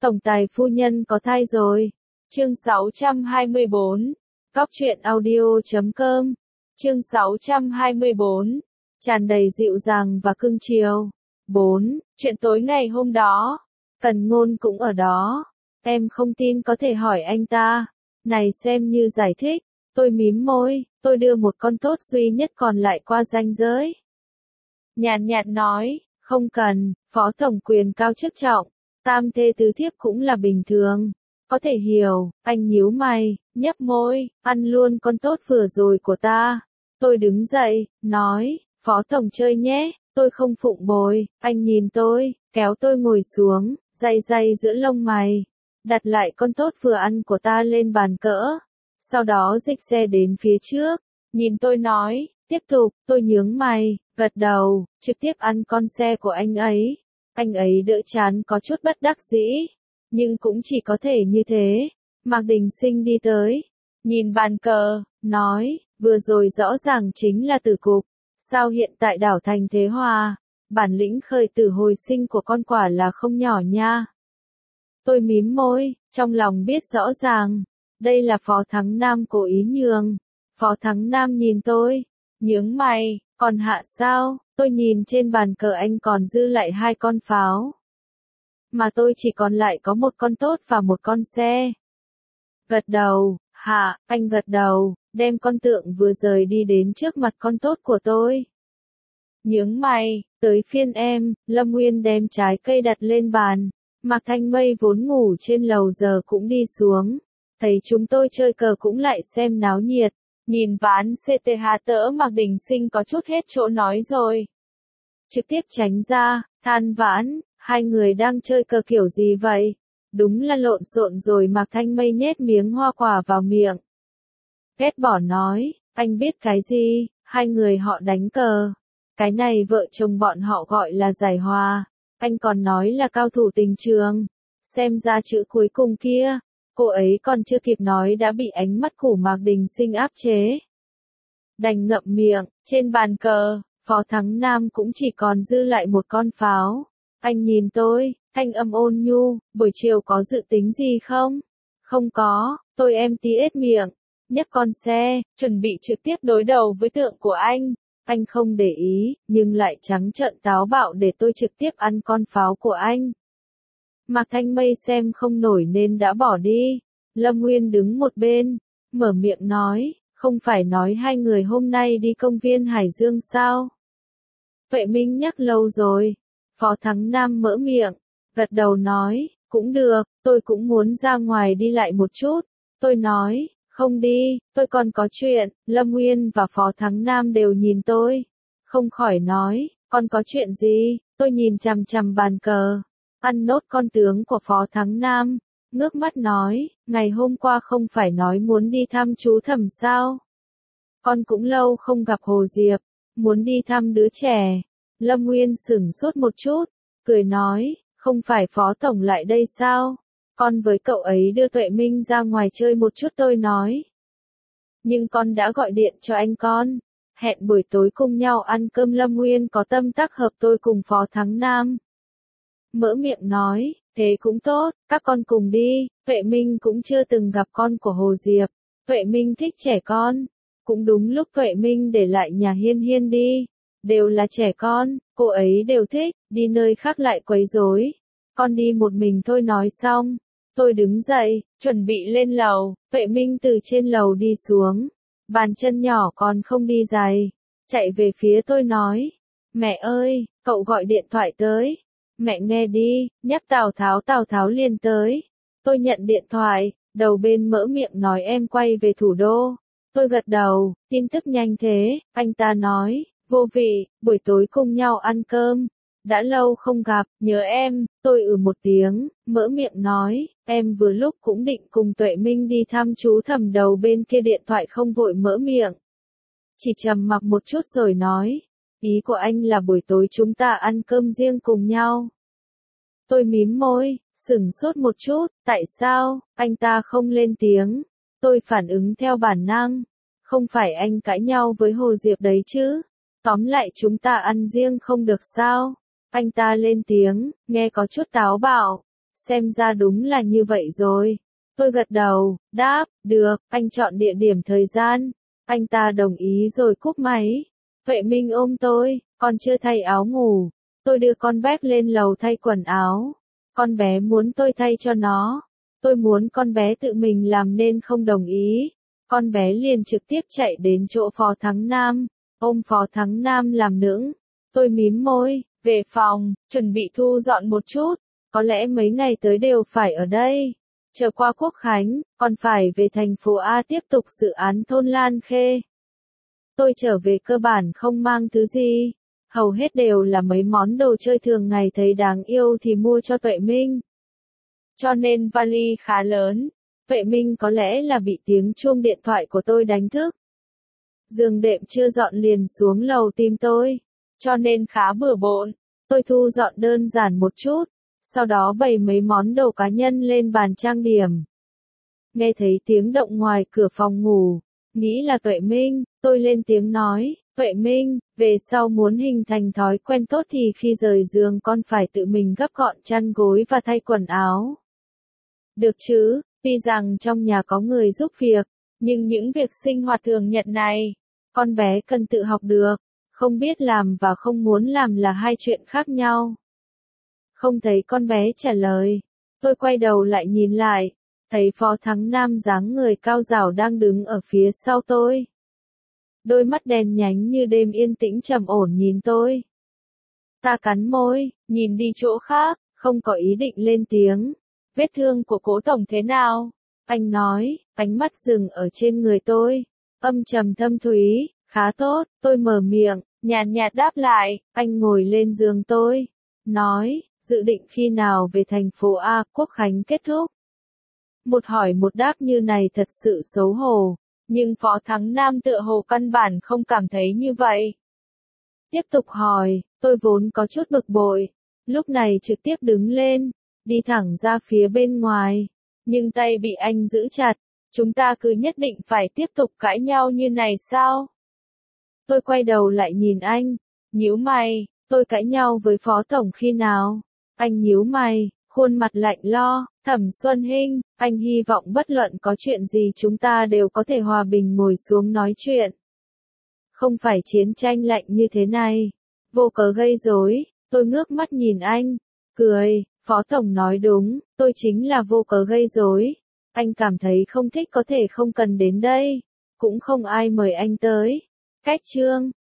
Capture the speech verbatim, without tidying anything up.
Tổng tài phu nhân có thai rồi. Chương sáu trăm hai mươi bốn. Cóc truyện audio chấm com. Chương sáu trăm hai mươi bốn. Tràn đầy dịu dàng và cưng chiều. bốn. Chuyện tối ngày hôm đó. Cần Ngôn cũng ở đó. Em không tin có thể hỏi anh ta. Này xem như giải thích. Tôi mím môi, tôi đưa một con tốt duy nhất còn lại qua ranh giới. Nhàn nhạt nói, không cần, phó tổng quyền cao chức trọng. Tam thê tứ thiếp cũng là bình thường. Có thể hiểu, anh nhíu mày, nhấp môi, ăn luôn con tốt vừa rồi của ta. Tôi đứng dậy, nói, phó tổng chơi nhé, tôi không phụng bồi. Anh nhìn tôi, kéo tôi ngồi xuống, day day giữa lông mày. Đặt lại con tốt vừa ăn của ta lên bàn cỡ. Sau đó dịch xe đến phía trước. Nhìn tôi nói, tiếp tục, tôi nhướng mày, gật đầu, trực tiếp ăn con xe của anh ấy. Anh ấy đỡ chán có chút bất đắc dĩ, nhưng cũng chỉ có thể như thế. Mạc Đình Sinh đi tới, nhìn bàn cờ, nói, vừa rồi rõ ràng chính là tử cục. Sao hiện tại đảo thành thế hòa? Bản lĩnh khởi tử hồi sinh của con quả là không nhỏ nha. Tôi mím môi, trong lòng biết rõ ràng. Đây là Phó Thắng Nam cố ý nhường. Phó Thắng Nam nhìn tôi, nhướng mày, còn hạ sao? Tôi nhìn trên bàn cờ anh còn dư lại hai con pháo. Mà tôi chỉ còn lại có một con tốt và một con xe. Gật đầu, hạ, anh gật đầu, đem con tượng vừa rời đi đến trước mặt con tốt của tôi. Nhướng mày, tới phiên em, Lâm Nguyên đem trái cây đặt lên bàn. Mạc Thanh Mây vốn ngủ trên lầu giờ cũng đi xuống. Thấy chúng tôi chơi cờ cũng lại xem náo nhiệt. Nhìn ván xê tê hát tỡ Mạc Đình Sinh có chút hết chỗ nói rồi. Trực tiếp tránh ra, than vãn, hai người đang chơi cờ kiểu gì vậy? Đúng là lộn xộn rồi. Mạc Thanh Mây nhét miếng hoa quả vào miệng. Ghét bỏ nói, anh biết cái gì, hai người họ đánh cờ. Cái này vợ chồng bọn họ gọi là giải hòa. Anh còn nói là cao thủ tình trường. Xem ra chữ cuối cùng kia. Cô ấy còn chưa kịp nói đã bị ánh mắt của Mạc Đình Sinh áp chế. Đành ngậm miệng, trên bàn cờ, Phó Thắng Nam cũng chỉ còn dư lại một con pháo. Anh nhìn tôi, thanh âm ôn nhu, buổi chiều có dự tính gì không? Không có, tôi em tí ết miệng, nhấc con xe, chuẩn bị trực tiếp đối đầu với tượng của anh. Anh không để ý, nhưng lại trắng trợn táo bạo để tôi trực tiếp ăn con pháo của anh. Mạc Thanh Mây xem không nổi nên đã bỏ đi. Lâm Nguyên đứng một bên, mở miệng nói, không phải nói hai người hôm nay đi công viên Hải Dương sao? Vệ Minh nhắc lâu rồi. Phó Thắng Nam mở miệng, gật đầu nói, cũng được, tôi cũng muốn ra ngoài đi lại một chút. Tôi nói, không đi, tôi còn có chuyện. Lâm Nguyên và Phó Thắng Nam đều nhìn tôi. Không khỏi nói, còn có chuyện gì? Tôi nhìn chằm chằm bàn cờ. Ăn nốt con tướng của Phó Thắng Nam, ngước mắt nói, ngày hôm qua không phải nói muốn đi thăm chú Thẩm sao? Con cũng lâu không gặp Hồ Diệp, muốn đi thăm đứa trẻ. Lâm Nguyên sửng sốt một chút, cười nói, không phải Phó Tổng lại đây sao? Con với cậu ấy đưa Tuệ Minh ra ngoài chơi một chút tôi nói. Nhưng con đã gọi điện cho anh con, hẹn buổi tối cùng nhau ăn cơm. Lâm Nguyên có tâm tác hợp tôi cùng Phó Thắng Nam. Mở miệng nói, thế cũng tốt, các con cùng đi. Tuệ Minh cũng chưa từng gặp con của Hồ Diệp. Tuệ Minh thích trẻ con. Cũng đúng lúc Tuệ Minh để lại nhà Hiên Hiên đi. Đều là trẻ con, cô ấy đều thích, đi nơi khác lại quấy rối. Con đi một mình thôi nói xong. Tôi đứng dậy, chuẩn bị lên lầu. Tuệ Minh từ trên lầu đi xuống. Bàn chân nhỏ còn không đi giày. Chạy về phía tôi nói, mẹ ơi, cậu gọi điện thoại tới. Mẹ nghe đi, nhắc Tào Tháo. Tào Tháo liền tới. Tôi nhận điện thoại, đầu bên mở miệng nói em quay về thủ đô. Tôi gật đầu, tin tức nhanh thế. Anh ta nói, vô vị, buổi tối cùng nhau ăn cơm. Đã lâu không gặp, nhớ em. Tôi ừ một tiếng, mở miệng nói, em vừa lúc cũng định cùng Tuệ Minh đi thăm chú Thẩm. Đầu bên kia điện thoại không vội mở miệng, chỉ trầm mặc một chút rồi nói, ý của anh là buổi tối chúng ta ăn cơm riêng cùng nhau. Tôi mím môi, sửng sốt một chút, tại sao, anh ta không lên tiếng. Tôi phản ứng theo bản năng, không phải anh cãi nhau với Hồ Diệp đấy chứ. Tóm lại chúng ta ăn riêng không được sao. Anh ta lên tiếng, nghe có chút táo bạo. Xem ra đúng là như vậy rồi. Tôi gật đầu, đáp, được, anh chọn địa điểm thời gian. Anh ta đồng ý rồi cúp máy. Tuệ Minh ôm tôi, con chưa thay áo ngủ. Tôi đưa con bé lên lầu thay quần áo. Con bé muốn tôi thay cho nó. Tôi muốn con bé tự mình làm nên không đồng ý. Con bé liền trực tiếp chạy đến chỗ Phó Thắng Nam, ôm Phó Thắng Nam làm nũng. Tôi mím môi, về phòng, chuẩn bị thu dọn một chút. Có lẽ mấy ngày tới đều phải ở đây. Chờ qua Quốc Khánh, còn phải về thành phố A tiếp tục dự án thôn Lan Khê. Tôi trở về cơ bản không mang thứ gì. Hầu hết đều là mấy món đồ chơi thường ngày thấy đáng yêu thì mua cho Tuệ Minh. Cho nên vali khá lớn. Tuệ Minh có lẽ là bị tiếng chuông điện thoại của tôi đánh thức. Giường đệm chưa dọn liền xuống lầu tìm tôi. Cho nên khá bừa bộn. Tôi thu dọn đơn giản một chút. Sau đó bày mấy món đồ cá nhân lên bàn trang điểm. Nghe thấy tiếng động ngoài cửa phòng ngủ. Nghĩ là Tuệ Minh, tôi lên tiếng nói, Tuệ Minh, về sau muốn hình thành thói quen tốt thì khi rời giường con phải tự mình gấp gọn chăn gối và thay quần áo. Được chứ, tuy rằng trong nhà có người giúp việc, nhưng những việc sinh hoạt thường nhật này, con bé cần tự học được, không biết làm và không muốn làm là hai chuyện khác nhau. Không thấy con bé trả lời, tôi quay đầu lại nhìn lại. Thấy Phó Thắng Nam dáng người cao rảo đang đứng ở phía sau tôi. Đôi mắt đen nhánh như đêm yên tĩnh trầm ổn nhìn tôi. Ta cắn môi, nhìn đi chỗ khác, không có ý định lên tiếng. Vết thương của Cố tổng thế nào? Anh nói, ánh mắt dừng ở trên người tôi. Âm trầm thâm thúy, khá tốt, tôi mở miệng, nhàn nhạt đáp lại. Anh ngồi lên giường tôi. Nói, dự định khi nào về thành phố A, Quốc Khánh kết thúc. Một hỏi một đáp như này thật sự xấu hổ, nhưng Phó Thắng Nam tựa hồ căn bản không cảm thấy như vậy. Tiếp tục hỏi, tôi vốn có chút bực bội, lúc này trực tiếp đứng lên, đi thẳng ra phía bên ngoài, nhưng tay bị anh giữ chặt, chúng ta cứ nhất định phải tiếp tục cãi nhau như này sao? Tôi quay đầu lại nhìn anh, nhíu mày, tôi cãi nhau với Phó Tổng khi nào? Anh nhíu mày. Khuôn mặt lạnh lo, Thẩm Xuân Hinh, anh hy vọng bất luận có chuyện gì chúng ta đều có thể hòa bình ngồi xuống nói chuyện. Không phải chiến tranh lạnh như thế này. Vô cớ gây rối, tôi ngước mắt nhìn anh, cười, Phó Tổng nói đúng, tôi chính là vô cớ gây rối. Anh cảm thấy không thích có thể không cần đến đây, cũng không ai mời anh tới. Cách chương